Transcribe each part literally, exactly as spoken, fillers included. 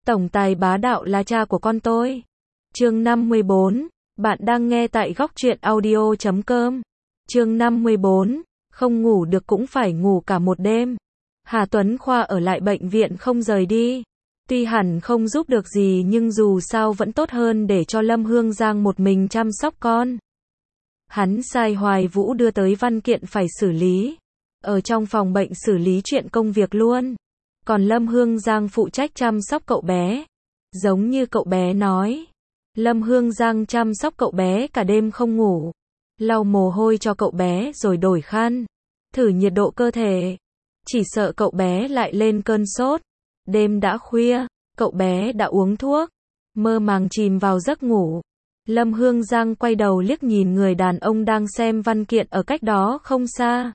Tổng tài bá đạo là cha của con tôi. Chương năm mươi bốn. Bạn đang nghe tại góc truyện audio chấm com. Chương năm mươi bốn. Không ngủ được cũng phải ngủ cả một đêm. Hà Tuấn Khoa ở lại bệnh viện không rời đi. Tuy hẳn không giúp được gì nhưng dù sao vẫn tốt hơn để cho Lâm Hương Giang một mình chăm sóc con. Hắn sai Hoài Vũ đưa tới văn kiện phải xử lý. Ở trong phòng bệnh xử lý chuyện công việc luôn. Còn Lâm Hương Giang phụ trách chăm sóc cậu bé. Giống như cậu bé nói. Lâm Hương Giang chăm sóc cậu bé cả đêm không ngủ. Lau mồ hôi cho cậu bé rồi đổi khăn. Thử nhiệt độ cơ thể. Chỉ sợ cậu bé lại lên cơn sốt. Đêm đã khuya, cậu bé đã uống thuốc. Mơ màng chìm vào giấc ngủ. Lâm Hương Giang quay đầu liếc nhìn người đàn ông đang xem văn kiện ở cách đó không xa.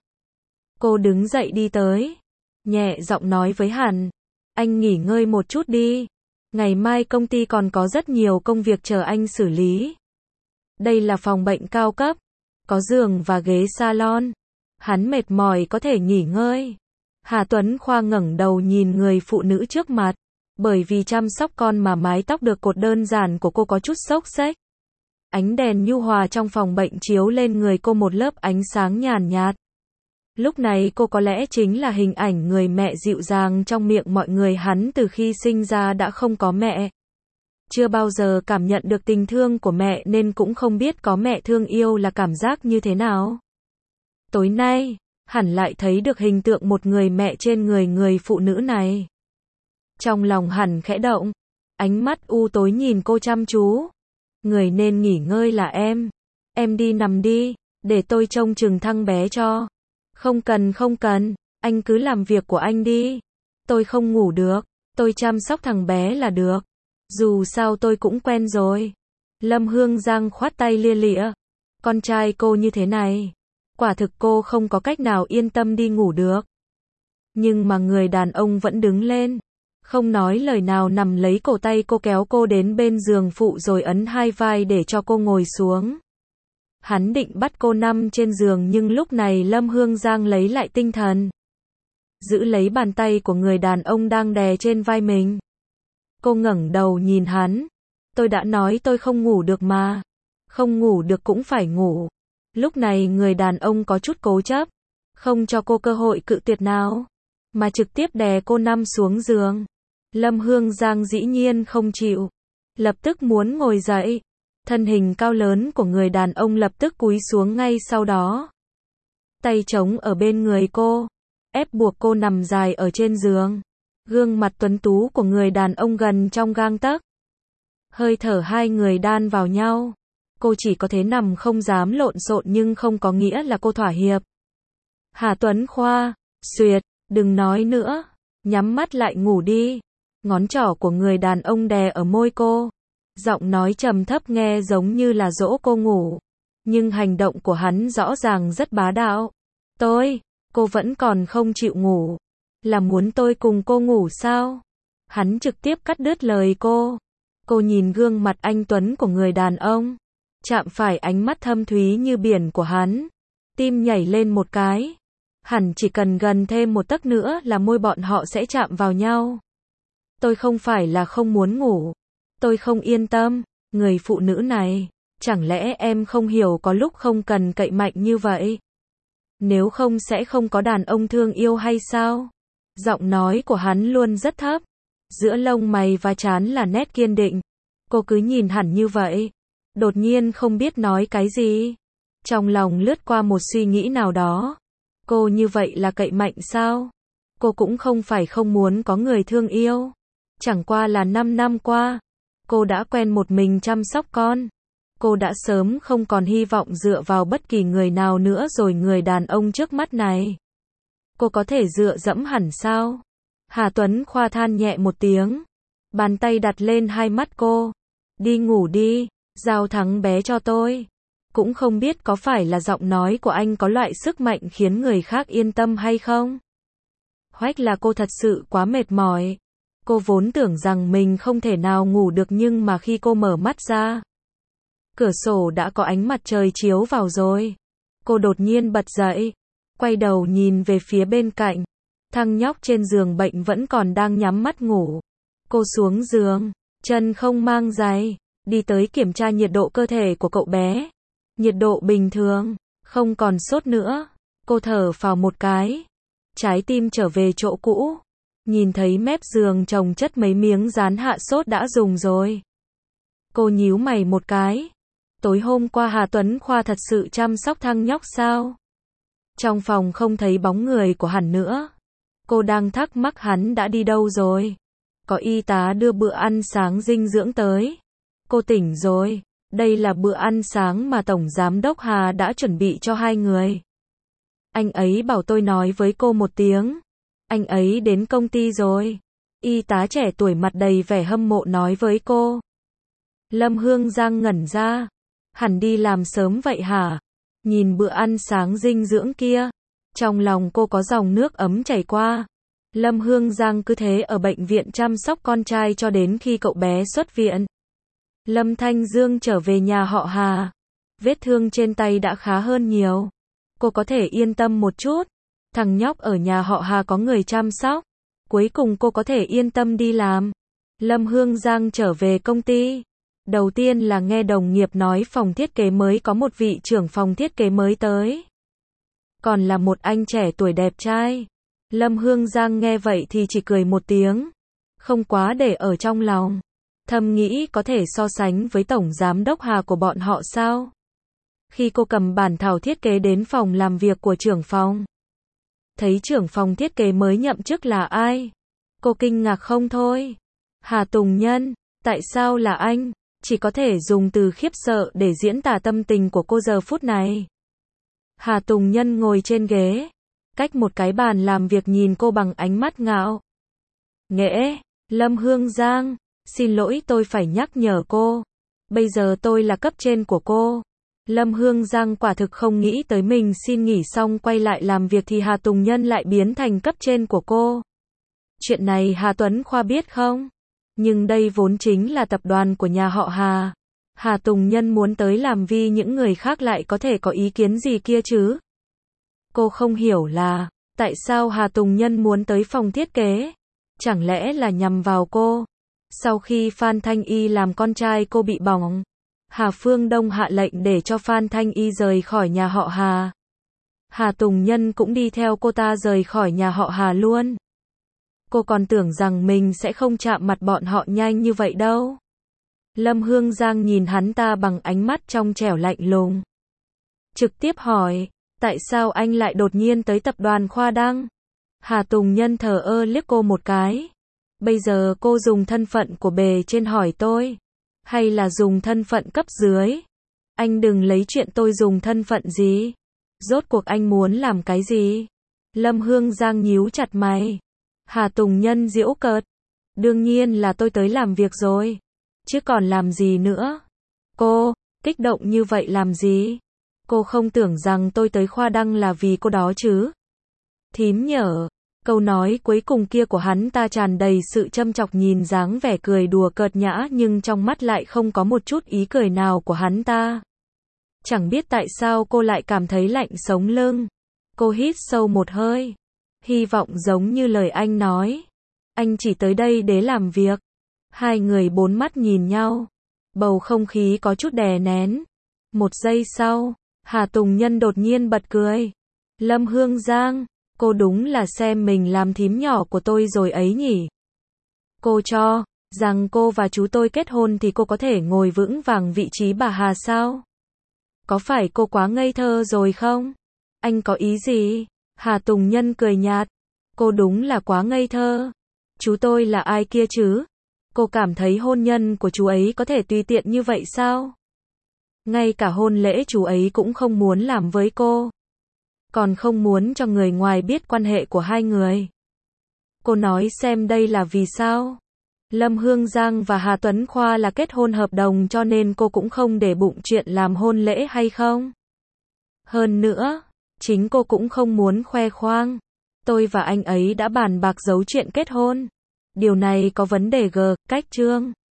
Cô đứng dậy đi tới. Nhẹ giọng nói với hắn. Anh nghỉ ngơi một chút đi. Ngày mai công ty còn có rất nhiều công việc chờ anh xử lý. Đây là phòng bệnh cao cấp. Có giường và ghế salon. Hắn mệt mỏi có thể nghỉ ngơi. Hà Tuấn Khoa ngẩng đầu nhìn người phụ nữ trước mặt. Bởi vì chăm sóc con mà mái tóc được cột đơn giản của cô có chút xốc xếch. Ánh đèn nhu hòa trong phòng bệnh chiếu lên người cô một lớp ánh sáng nhàn nhạt. Lúc này cô có lẽ chính là hình ảnh người mẹ dịu dàng trong miệng mọi người. Hắn từ khi sinh ra đã không có mẹ. Chưa bao giờ cảm nhận được tình thương của mẹ nên cũng không biết có mẹ thương yêu là cảm giác như thế nào. Tối nay, hẳn lại thấy được hình tượng một người mẹ trên người người phụ nữ này. Trong lòng hẳn khẽ động. Ánh mắt u tối nhìn cô chăm chú. Người nên nghỉ ngơi là em. Em đi nằm đi, để tôi trông chừng thằng bé cho. Không cần không cần, anh cứ làm việc của anh đi. Tôi không ngủ được, tôi chăm sóc thằng bé là được. Dù sao tôi cũng quen rồi. Lâm Hương Giang khoát tay lia lịa. Con trai cô như thế này. Quả thực cô không có cách nào yên tâm đi ngủ được. Nhưng mà người đàn ông vẫn đứng lên. Không nói lời nào nằm lấy cổ tay cô kéo cô đến bên giường phụ rồi ấn hai vai để cho cô ngồi xuống. Hắn định bắt cô nằm trên giường nhưng lúc này Lâm Hương Giang lấy lại tinh thần. Giữ lấy bàn tay của người đàn ông đang đè trên vai mình. Cô ngẩng đầu nhìn hắn. Tôi đã nói tôi không ngủ được mà. Không ngủ được cũng phải ngủ. Lúc này người đàn ông có chút cố chấp. Không cho cô cơ hội cự tuyệt nào. Mà trực tiếp đè cô nằm xuống giường. Lâm Hương Giang dĩ nhiên không chịu. Lập tức muốn ngồi dậy. Thân hình cao lớn của người đàn ông lập tức cúi xuống ngay sau đó. Tay trống ở bên người cô. Ép buộc cô nằm dài ở trên giường. Gương mặt tuấn tú của người đàn ông gần trong gang tấc. Hơi thở hai người đan vào nhau. Cô chỉ có thể nằm không dám lộn xộn nhưng không có nghĩa là cô thỏa hiệp. Hà Tuấn Khoa, xuyệt, đừng nói nữa. Nhắm mắt lại ngủ đi. Ngón trỏ của người đàn ông đè ở môi cô. Giọng nói trầm thấp nghe giống như là dỗ cô ngủ. Nhưng hành động của hắn rõ ràng rất bá đạo. Tôi, cô vẫn còn không chịu ngủ. Là muốn tôi cùng cô ngủ sao? Hắn trực tiếp cắt đứt lời cô. Cô nhìn gương mặt anh tuấn của người đàn ông. Chạm phải ánh mắt thâm thúy như biển của hắn. Tim nhảy lên một cái. Hẳn chỉ cần gần thêm một tấc nữa là môi bọn họ sẽ chạm vào nhau. Tôi không phải là không muốn ngủ. Tôi không yên tâm. Người phụ nữ này. Chẳng lẽ em không hiểu có lúc không cần cậy mạnh như vậy? Nếu không sẽ không có đàn ông thương yêu hay sao? Giọng nói của hắn luôn rất thấp. Giữa lông mày và trán là nét kiên định. Cô cứ nhìn hẳn như vậy. Đột nhiên không biết nói cái gì. Trong lòng lướt qua một suy nghĩ nào đó. Cô như vậy là cậy mạnh sao? Cô cũng không phải không muốn có người thương yêu. Chẳng qua là năm năm qua. Cô đã quen một mình chăm sóc con. Cô đã sớm không còn hy vọng dựa vào bất kỳ người nào nữa rồi người đàn ông trước mắt này. Cô có thể dựa dẫm hẳn sao? Hà Tuấn Khoa than nhẹ một tiếng. Bàn tay đặt lên hai mắt cô. Đi ngủ đi, giao thắng bé cho tôi. Cũng không biết có phải là giọng nói của anh có loại sức mạnh khiến người khác yên tâm hay không? Hoặc là cô thật sự quá mệt mỏi. Cô vốn tưởng rằng mình không thể nào ngủ được nhưng mà khi cô mở mắt ra. Cửa sổ đã có ánh mặt trời chiếu vào rồi. Cô đột nhiên bật dậy. Quay đầu nhìn về phía bên cạnh. Thằng nhóc trên giường bệnh vẫn còn đang nhắm mắt ngủ. Cô xuống giường, chân không mang giày, đi tới kiểm tra nhiệt độ cơ thể của cậu bé. Nhiệt độ bình thường, không còn sốt nữa. Cô thở phào một cái, trái tim trở về chỗ cũ. Nhìn thấy mép giường chồng chất mấy miếng dán hạ sốt đã dùng rồi. Cô nhíu mày một cái. Tối hôm qua Hà Tuấn Khoa thật sự chăm sóc thằng nhóc sao? Trong phòng không thấy bóng người của hắn nữa. Cô đang thắc mắc hắn đã đi đâu rồi. Có y tá đưa bữa ăn sáng dinh dưỡng tới. Cô tỉnh rồi. Đây là bữa ăn sáng mà Tổng Giám đốc Hà đã chuẩn bị cho hai người. Anh ấy bảo tôi nói với cô một tiếng. Anh ấy đến công ty rồi. Y tá trẻ tuổi mặt đầy vẻ hâm mộ nói với cô. Lâm Hương Giang ngẩn ra. Hẳn đi làm sớm vậy hả? Nhìn bữa ăn sáng dinh dưỡng kia. Trong lòng cô có dòng nước ấm chảy qua. Lâm Hương Giang cứ thế ở bệnh viện chăm sóc con trai cho đến khi cậu bé xuất viện. Lâm Thanh Dương trở về nhà họ Hà. Vết thương trên tay đã khá hơn nhiều. Cô có thể yên tâm một chút. Thằng nhóc ở nhà họ Hà có người chăm sóc. Cuối cùng cô có thể yên tâm đi làm. Lâm Hương Giang trở về công ty. Đầu tiên là nghe đồng nghiệp nói phòng thiết kế mới có một vị trưởng phòng thiết kế mới tới. Còn là một anh trẻ tuổi đẹp trai. Lâm Hương Giang nghe vậy thì chỉ cười một tiếng. Không quá để ở trong lòng. Thầm nghĩ có thể so sánh với Tổng Giám đốc Hà của bọn họ sao? Khi cô cầm bản thảo thiết kế đến phòng làm việc của trưởng phòng. Thấy trưởng phòng thiết kế mới nhậm chức là ai? Cô kinh ngạc không thôi. Hà Tùng Nhân, tại sao là anh? Chỉ có thể dùng từ khiếp sợ để diễn tả tâm tình của cô giờ phút này. Hà Tùng Nhân ngồi trên ghế, cách một cái bàn làm việc nhìn cô bằng ánh mắt ngạo nghễ. Lâm Hương Giang, xin lỗi tôi phải nhắc nhở cô. Bây giờ tôi là cấp trên của cô. Lâm Hương Giang quả thực không nghĩ tới mình xin nghỉ xong quay lại làm việc thì Hà Tùng Nhân lại biến thành cấp trên của cô. Chuyện này Hà Tuấn Khoa biết không? Nhưng đây vốn chính là tập đoàn của nhà họ Hà. Hà Tùng Nhân muốn tới làm vì những người khác lại có thể có ý kiến gì kia chứ? Cô không hiểu là, tại sao Hà Tùng Nhân muốn tới phòng thiết kế? Chẳng lẽ là nhằm vào cô? Sau khi Phan Thanh Y làm con trai cô bị bỏng, Hà Phương Đông hạ lệnh để cho Phan Thanh Y rời khỏi nhà họ Hà. Hà Tùng Nhân cũng đi theo cô ta rời khỏi nhà họ Hà luôn. Cô còn tưởng rằng mình sẽ không chạm mặt bọn họ nhanh như vậy đâu. Lâm Hương Giang nhìn hắn ta bằng ánh mắt trong trẻo lạnh lùng. Trực tiếp hỏi, tại sao anh lại đột nhiên tới tập đoàn Khoa Đăng? Hà Tùng Nhân thờ ơ liếc cô một cái. Bây giờ cô dùng thân phận của bề trên hỏi tôi, hay là dùng thân phận cấp dưới? Anh đừng lấy chuyện tôi dùng thân phận gì. Rốt cuộc anh muốn làm cái gì? Lâm Hương Giang nhíu chặt mày. Hà Tùng Nhân giễu cợt. Đương nhiên là tôi tới làm việc rồi. Chứ còn làm gì nữa? Cô, kích động như vậy làm gì? Cô không tưởng rằng tôi tới Khoa Đăng là vì cô đó chứ? Thím nhở. Câu nói cuối cùng kia của hắn ta tràn đầy sự châm chọc nhìn dáng vẻ cười đùa cợt nhã nhưng trong mắt lại không có một chút ý cười nào của hắn ta. Chẳng biết tại sao cô lại cảm thấy lạnh sống lưng. Cô hít sâu một hơi. Hy vọng giống như lời anh nói. Anh chỉ tới đây để làm việc. Hai người bốn mắt nhìn nhau. Bầu không khí có chút đè nén. Một giây sau, Hà Tùng Nhân đột nhiên bật cười. Lâm Hương Giang, cô đúng là xem mình làm thím nhỏ của tôi rồi ấy nhỉ. Cô cho rằng cô và chú tôi kết hôn thì cô có thể ngồi vững vàng vị trí bà Hà sao? Có phải cô quá ngây thơ rồi không? Anh có ý gì? Hà Tùng Nhân cười nhạt. Cô đúng là quá ngây thơ. Chú tôi là ai kia chứ? Cô cảm thấy hôn nhân của chú ấy có thể tùy tiện như vậy sao? Ngay cả hôn lễ chú ấy cũng không muốn làm với cô. Còn không muốn cho người ngoài biết quan hệ của hai người. Cô nói xem đây là vì sao? Lâm Hương Giang và Hà Tuấn Khoa là kết hôn hợp đồng cho nên cô cũng không để bụng chuyện làm hôn lễ hay không? Hơn nữa, chính cô cũng không muốn khoe khoang. Tôi và anh ấy đã bàn bạc giấu chuyện kết hôn. Điều này có vấn đề g, cách chương.